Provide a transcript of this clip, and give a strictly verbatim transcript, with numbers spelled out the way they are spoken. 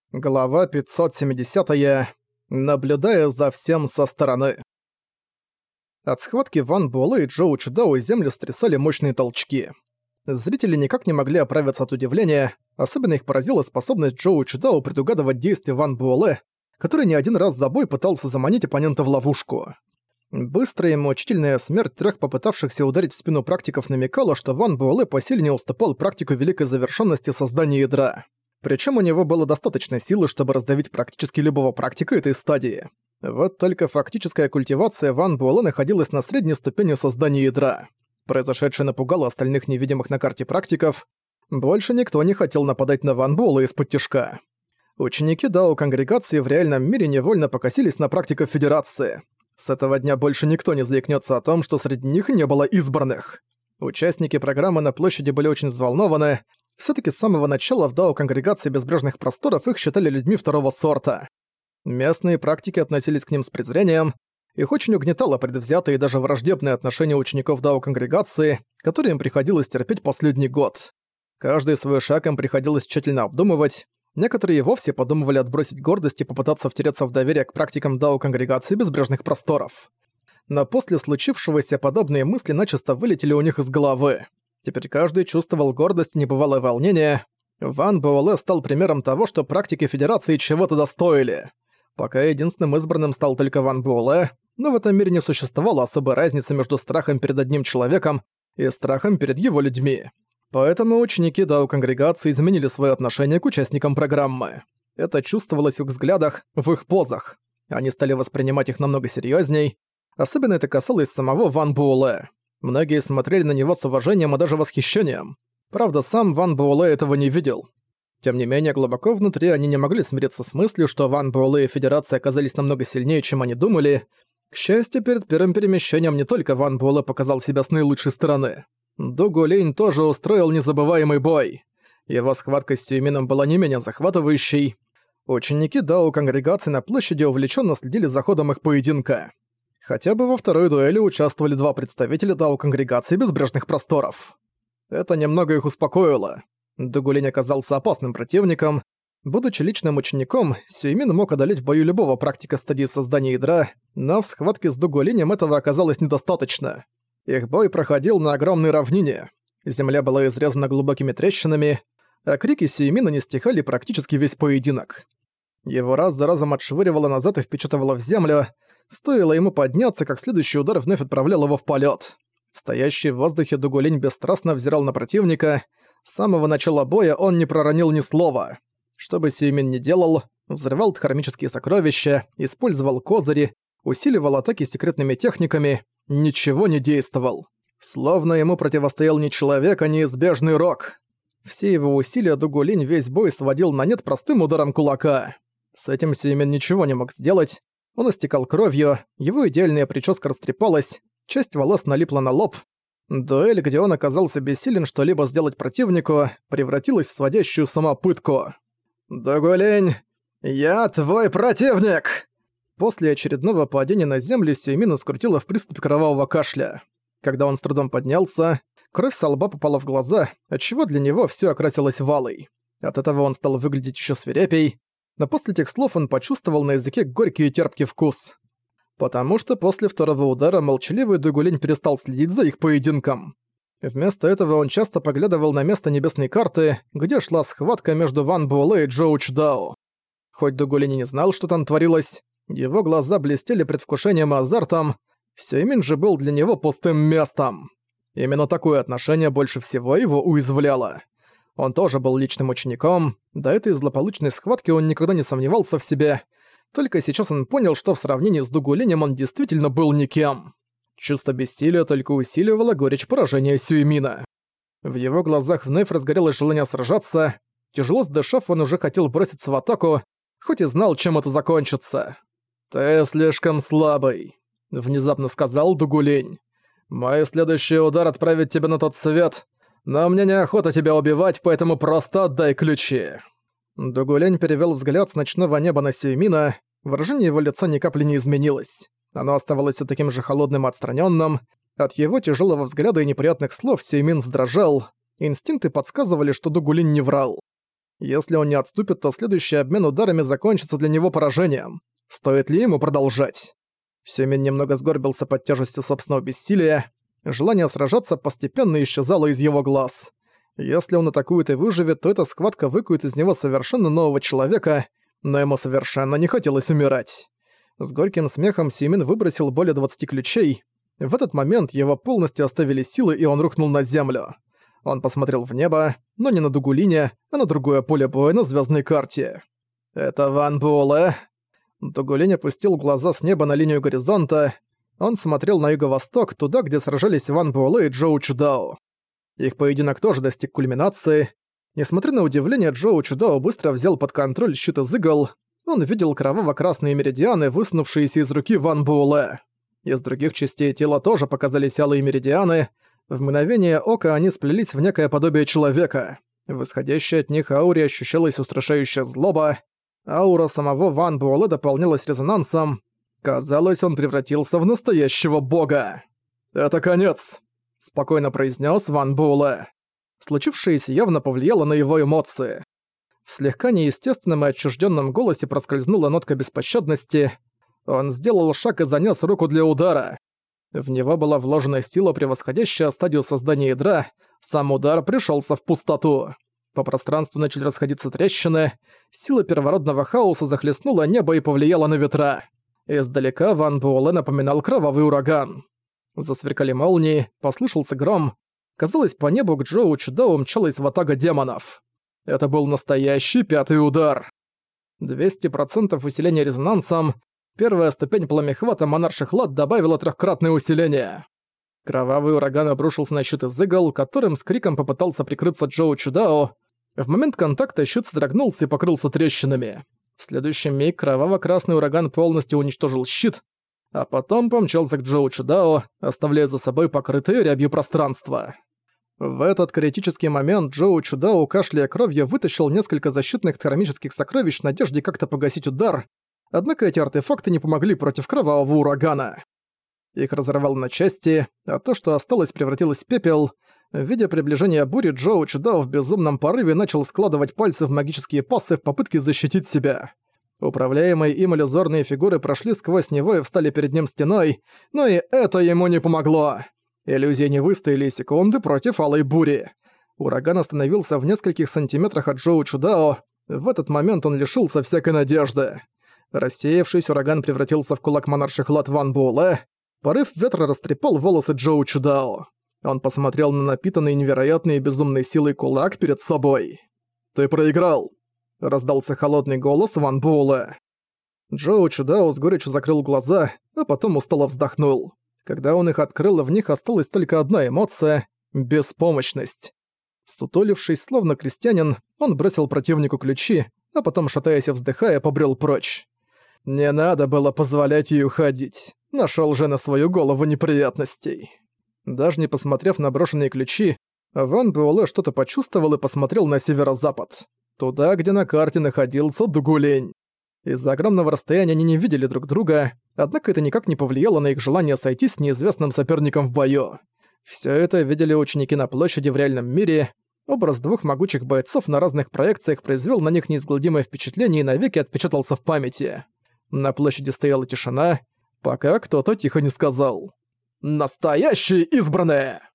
Глава пятьсот семьдесят. Наблюдая за всем со стороны. От схватки Ван Буэлэ и Джоу Чудао землю стрясали мощные толчки. Зрители никак не могли оправиться от удивления, особенно их поразила способность Джоу Чудао предугадывать действия Ван Буэлэ, который не один раз за бой пытался заманить оппонента в ловушку. Быстрая и мучительная смерть трех попытавшихся ударить в спину практиков намекала, что Ван Буэлэ по силе не уступал практику великой завершенности создания ядра. Причем у него было достаточно силы, чтобы раздавить практически любого практика этой стадии. Вот только фактическая культивация Ван Буэлэ находилась на средней ступени создания ядра. Произошедшее напугало остальных невидимых на карте практиков. Больше никто не хотел нападать на Ван Буэлэ из-под тишка. Ученики Дао Конгрегации в реальном мире невольно покосились на практиков Федерации. С этого дня больше никто не заикнется о том, что среди них не было избранных. Участники программы на площади были очень взволнованы. Всё-таки с самого начала в Дао Конгрегации Безбрежных Просторов их считали людьми второго сорта. Местные практики относились к ним с презрением, их очень угнетало предвзятое и даже враждебное отношение учеников Дао Конгрегации, которые им приходилось терпеть последний год. Каждый свой шаг им приходилось тщательно обдумывать, некоторые вовсе подумывали отбросить гордость и попытаться втереться в доверие к практикам Дао Конгрегации Безбрежных Просторов. Но после случившегося подобные мысли начисто вылетели у них из головы. Теперь каждый чувствовал гордость и небывалое волнение. Ван Буэлэ стал примером того, что практики Федерации чего-то достоили. Пока единственным избранным стал только Ван Буэлэ, но в этом мире не существовало особой разницы между страхом перед одним человеком и страхом перед его людьми. Поэтому ученики Дао Конгрегации изменили свое отношение к участникам программы. Это чувствовалось в их взглядах, в их позах. Они стали воспринимать их намного серьезней. Особенно это касалось самого Ван Буэлэ. Многие смотрели на него с уважением и даже восхищением. Правда, сам Ван Буэлэ этого не видел. Тем не менее, глубоко внутри они не могли смириться с мыслью, что Ван Буэлэ и Федерация оказались намного сильнее, чем они думали. К счастью, перед первым перемещением не только Ван Буэлэ показал себя с наилучшей стороны. Дугу Линь тоже устроил незабываемый бой. Его схватка с Сюймином была не менее захватывающей. Ученики Дао Конгрегации на площади увлеченно следили за ходом их поединка. Хотя бы во второй дуэли участвовали два представителя Дао Конгрегации Безбрежных Просторов. Это немного их успокоило. Дугу Линь оказался опасным противником. Будучи личным учеником, Сюймин мог одолеть в бою любого практика стадии создания ядра, но в схватке с Дугу Линем этого оказалось недостаточно. Их бой проходил на огромной равнине. Земля была изрезана глубокими трещинами, а крики Сюймина не стихали практически весь поединок. Его раз за разом отшвыривало назад и впечатывало в землю. Стоило ему подняться, как следующий удар вновь отправлял его в полет. Стоящий в воздухе Дугу Линь бесстрастно взирал на противника. С самого начала боя он не проронил ни слова. Что бы Сюймин ни делал, взрывал дхармические сокровища, использовал козыри, усиливал атаки секретными техниками, ничего не действовал. Словно ему противостоял не человек, а неизбежный рок. Все его усилия Дугу Линь весь бой сводил на нет простым ударом кулака. С этим Сюймин ничего не мог сделать. Он истекал кровью, его идеальная прическа растрепалась, часть волос налипла на лоб. Дуэль, где он оказался бессилен что-либо сделать противнику, превратилась в сводящую самопытку. «Дугу Линь, я твой противник!» После очередного падения на землю Сюймина скрутило в приступе кровавого кашля. Когда он с трудом поднялся, кровь со лба попала в глаза, отчего для него всё окрасилось валой. От этого он стал выглядеть ещё свирепей, но после этих слов он почувствовал на языке горький и терпкий вкус. Потому что после второго удара молчаливый Дугу Линь перестал следить за их поединком. Вместо этого он часто поглядывал на место небесной карты, где шла схватка между Ван Буэлэ и Джоу Чудао. Хоть Дугу Линь и не знал, что там творилось, его глаза блестели предвкушением и азартом, Сюймин же был для него пустым местом. Именно такое отношение больше всего его уязвляло. Он тоже был личным учеником, до этой злополучной схватки он никогда не сомневался в себе, только сейчас он понял, что в сравнении с Дугу Линем он действительно был никем. Чувство бессилия только усиливало горечь поражения Сюймина. В его глазах вновь разгорелось желание сражаться, тяжело сдышав, он уже хотел броситься в атаку, хоть и знал, чем это закончится. «Ты слишком слабый», — внезапно сказал Дугу Линь. «Мой следующий удар отправит тебя на тот свет, но мне неохота тебя убивать, поэтому просто отдай ключи». Дугу Линь перевёл взгляд с ночного неба на Сюймина, выражение его лица ни капли не изменилось. Оно оставалось всё таким же холодным и отстранённым. От его тяжелого взгляда и неприятных слов Сюймин задрожал. Инстинкты подсказывали, что Дугу Линь не врал. Если он не отступит, то следующий обмен ударами закончится для него поражением. Стоит ли ему продолжать? Сюмин немного сгорбился под тяжестью собственного бессилия. Желание сражаться постепенно исчезало из его глаз. Если он атакует и выживет, то эта схватка выкует из него совершенно нового человека, но ему совершенно не хотелось умирать. С горьким смехом Сюмин выбросил более двадцати ключей. В этот момент его полностью оставили силы, и он рухнул на землю. Он посмотрел в небо, но не на Дугулине, а на другое поле боя на звездной карте. «Это Ван Буэлэ?» Дугулинь опустил глаза с неба на линию горизонта. Он смотрел на юго-восток, туда, где сражались Ван Буэлэ и Джоу Чудао. Их поединок тоже достиг кульминации. Несмотря на удивление, Джоу Чудао быстро взял под контроль щит из игл. Он видел кроваво-красные меридианы, высунувшиеся из руки Ван Буэлэ. Из других частей тела тоже показались алые меридианы. В мгновение ока они сплелись в некое подобие человека. В исходящей от них ауре ощущалась устрашающая злоба. Аура самого Ван Буэлэ дополнялась резонансом. Казалось, он превратился в настоящего бога. «Это конец», — спокойно произнес Ван Буэлэ. Случившееся явно повлияло на его эмоции. В слегка неестественном и отчужденном голосе проскользнула нотка беспощадности. Он сделал шаг и занёс руку для удара. В него была вложена сила, превосходящая стадию создания ядра. Сам удар пришелся в пустоту. По пространству начали расходиться трещины. Сила первородного хаоса захлестнула небо и повлияла на ветра. Издалека Ван Буэлэ напоминал кровавый ураган. Засверкали молнии, послышался гром. Казалось, по небу к Джоу Чудао мчалась ватага демонов. Это был настоящий пятый удар. двести процентов усиления резонансом. Первая ступень пламяхвата монарших лад добавила трехкратное усиление. Кровавый ураган обрушился на щит из игл, которым с криком попытался прикрыться Джоу Чудао. В момент контакта щит содрогнулся и покрылся трещинами. В следующий миг кроваво-красный ураган полностью уничтожил щит, а потом помчался к Джоу Чудао, оставляя за собой покрытое рябью пространство. В этот критический момент Джоу Чудао, кашляя кровью, вытащил несколько защитных термических сокровищ в надежде как-то погасить удар, однако эти артефакты не помогли против кровавого урагана. Их разорвало на части, а то, что осталось, превратилось в пепел. Видя приближение бури, Джоу Чудао в безумном порыве начал складывать пальцы в магические пассы в попытке защитить себя. Управляемые им иллюзорные фигуры прошли сквозь него и встали перед ним стеной, но и это ему не помогло. Иллюзии не выстояли секунды против алой бури. Ураган остановился в нескольких сантиметрах от Джоу Чудао. В этот момент он лишился всякой надежды. Рассеявшийся ураган превратился в кулак монарших лад Ван Буэлэ. Порыв ветра растрепал волосы Джоу Чудао. Он посмотрел на напитанный невероятной и безумной силой кулак перед собой. «Ты проиграл!» — раздался холодный голос Ван Буэлэ. Джоу Чудао с горечью закрыл глаза, а потом устало вздохнул. Когда он их открыл, в них осталась только одна эмоция — беспомощность. Сутулившись, словно крестьянин, он бросил противнику ключи, а потом, шатаясь и вздыхая, побрел прочь. Не надо было позволять ей уходить. Нашёл же на свою голову неприятностей. Даже не посмотрев на брошенные ключи, Ван Буэлэ что-то почувствовал и посмотрел на северо-запад. Туда, где на карте находился Дугулинь. Из-за огромного расстояния они не видели друг друга, однако это никак не повлияло на их желание сойти с неизвестным соперником в бою. Всё это видели ученики на площади в реальном мире. Образ двух могучих бойцов на разных проекциях произвел на них неизгладимое впечатление и навеки отпечатался в памяти. На площади стояла тишина, пока кто-то тихо не сказал: «Настоящие избранные!»